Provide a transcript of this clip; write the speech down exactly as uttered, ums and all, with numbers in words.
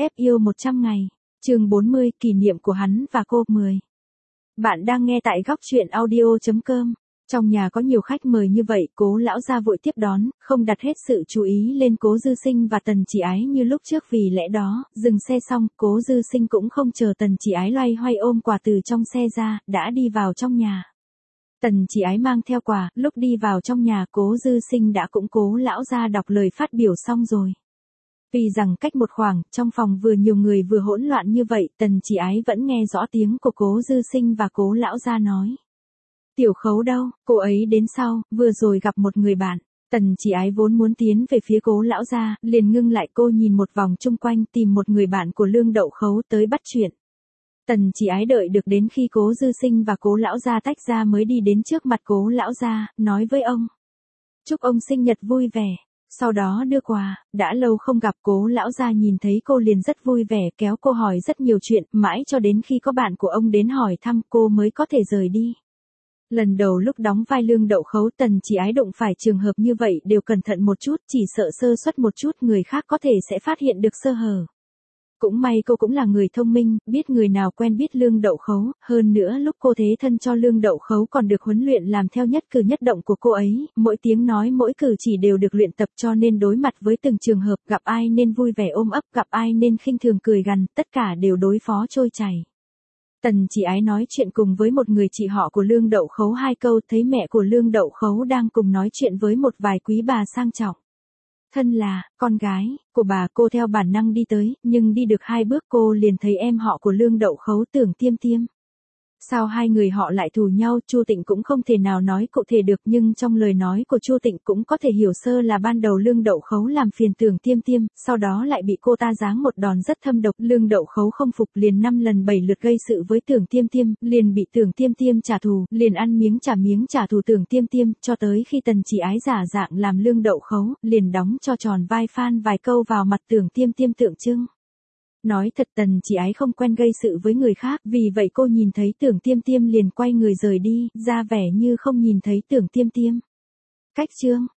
ép yêu một trăm ngày. Chương bốn mươi, kỷ niệm của hắn và cô. mười. Bạn đang nghe tại góc truyện audio chấm com. Trong nhà có nhiều khách mời như vậy, Cố lão gia vội tiếp đón, không đặt hết sự chú ý lên Cố Dư Sinh và Tần Chỉ Ái như lúc trước, vì lẽ đó, dừng xe xong, Cố Dư Sinh cũng không chờ Tần Chỉ Ái loay hoay ôm quà từ trong xe ra, đã đi vào trong nhà. Tần Chỉ Ái mang theo quà, lúc đi vào trong nhà, Cố Dư Sinh đã cũng Cố lão gia đọc lời phát biểu xong rồi. Vì rằng cách một khoảng, trong phòng vừa nhiều người vừa hỗn loạn như vậy, Tần Chỉ Ái vẫn nghe rõ tiếng của Cố Dư Sinh và Cố lão gia nói. Tiểu Khấu đâu, cô ấy đến sau, vừa rồi gặp một người bạn. Tần Chỉ Ái vốn muốn tiến về phía Cố lão gia, liền ngưng lại, cô nhìn một vòng chung quanh tìm một người bạn của Lương Đậu Khấu tới bắt chuyện. Tần Chỉ Ái đợi được đến khi Cố Dư Sinh và Cố lão gia tách ra mới đi đến trước mặt Cố lão gia, nói với ông. Chúc ông sinh nhật vui vẻ. Sau đó đưa quà, đã lâu không gặp. Cố lão gia nhìn thấy cô liền rất vui vẻ, kéo cô hỏi rất nhiều chuyện, mãi cho đến khi có bạn của ông đến hỏi thăm cô mới có thể rời đi. Lần đầu lúc đóng vai Lương Đậu Khấu, Tần Chỉ Ái đụng phải trường hợp như vậy đều cẩn thận một chút, chỉ sợ sơ suất một chút người khác có thể sẽ phát hiện được sơ hở. Cũng may cô cũng là người thông minh, biết người nào quen biết Lương Đậu Khấu, hơn nữa lúc cô thế thân cho Lương Đậu Khấu còn được huấn luyện làm theo nhất cử nhất động của cô ấy, mỗi tiếng nói mỗi cử chỉ đều được luyện tập, cho nên đối mặt với từng trường hợp, gặp ai nên vui vẻ ôm ấp, gặp ai nên khinh thường cười gằn, tất cả đều đối phó trôi chảy. Tần Chỉ Ái nói chuyện cùng với một người chị họ của Lương Đậu Khấu hai câu, thấy mẹ của Lương Đậu Khấu đang cùng nói chuyện với một vài quý bà sang trọng. Thân là con gái của bà, cô theo bản năng đi tới, nhưng đi được hai bước cô liền thấy em họ của Lương Đậu Khấu, Tưởng Tiêm Tiêm. Sao hai người họ lại thù nhau, Chu Tịnh cũng không thể nào nói cụ thể được, nhưng trong lời nói của Chu Tịnh cũng có thể hiểu sơ là ban đầu Lương Đậu Khấu làm phiền Tưởng Tiêm Tiêm, sau đó lại bị cô ta giáng một đòn rất thâm độc. Lương Đậu Khấu không phục, liền năm lần bảy lượt gây sự với Tưởng Tiêm Tiêm, liền bị Tưởng Tiêm Tiêm trả thù, liền ăn miếng trả miếng trả thù Tưởng Tiêm Tiêm, cho tới khi Tần Chỉ Ái giả dạng làm Lương Đậu Khấu, liền đóng cho tròn vai phan vài câu vào mặt Tưởng Tiêm Tiêm tượng trưng. Nói thật, Tần Chỉ Ái không quen gây sự với người khác, vì vậy cô nhìn thấy Tưởng Tiêm Tiêm liền quay người rời đi, ra vẻ như không nhìn thấy Tưởng Tiêm Tiêm. Cách chương